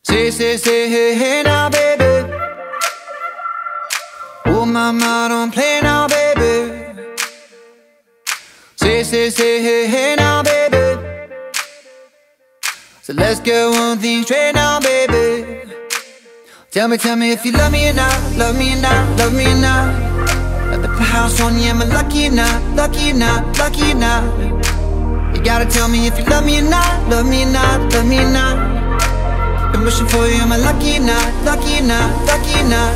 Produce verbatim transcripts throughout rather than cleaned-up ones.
Say, say, say, hey, hey now, baby. Oh, mama, don't play now, baby. Say, say, say, hey, hey now, baby. So let's get one thing straight now, baby. Tell me, tell me if you love me or not, love me or not, love me or not. At the house on you, am I lucky or not, lucky or not, lucky or not? You gotta tell me if you love me or not, love me or not, love me or not. Been wishing for you, am I lucky or not, lucky or not, lucky or not?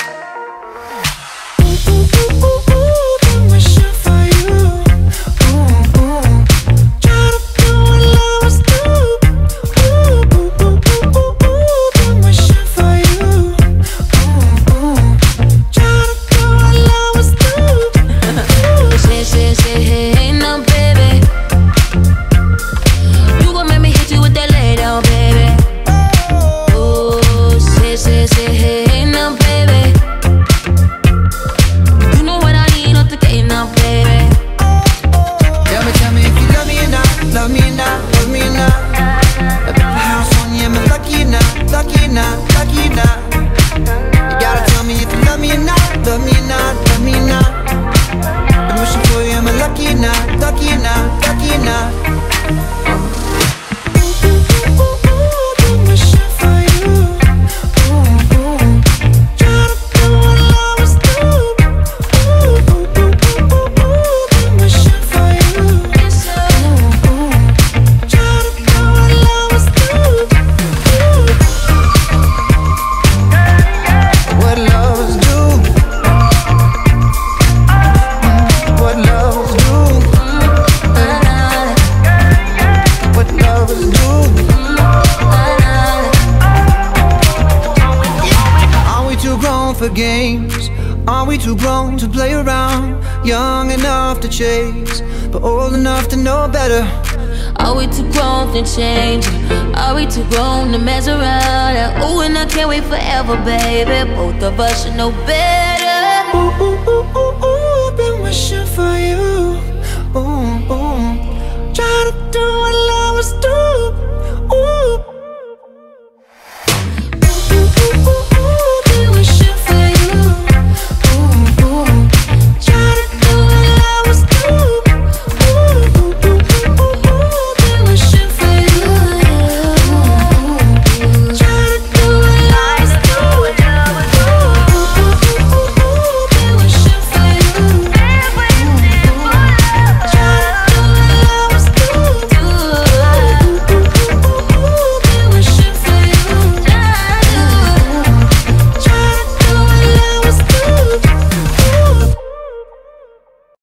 Ooh, ooh, ooh, ooh, ooh, been wishing for you. Ooh, ooh. Try to do what lovers do. Ooh, ooh, ooh, ooh, ooh, ooh, been wishing for you. Ooh, ooh. Try to do what lovers do. Ooh. Say, say, say, hey, hey, now, baby. You gon' make me hit you with that lay down, baby. Say, say, hey, hey, now, baby. You know what I need, not the game now, baby. Tell me, tell me if you love me or not, love me or not, love me or not. At the house on you, am I lucky or not, lucky or not, lucky or not? You gotta tell me if you love me or not, love me or not, love me or not. Been wishing for you, am I lucky or not, lucky or not, lucky or not? For games, are we too grown to play around? Young enough to chase, but old enough to know better. Are we too grown to change? Are we too grown to mess around? Ooh, and I can't wait forever, baby. Both of us should know better. Ooh, ooh, ooh, ooh, ooh.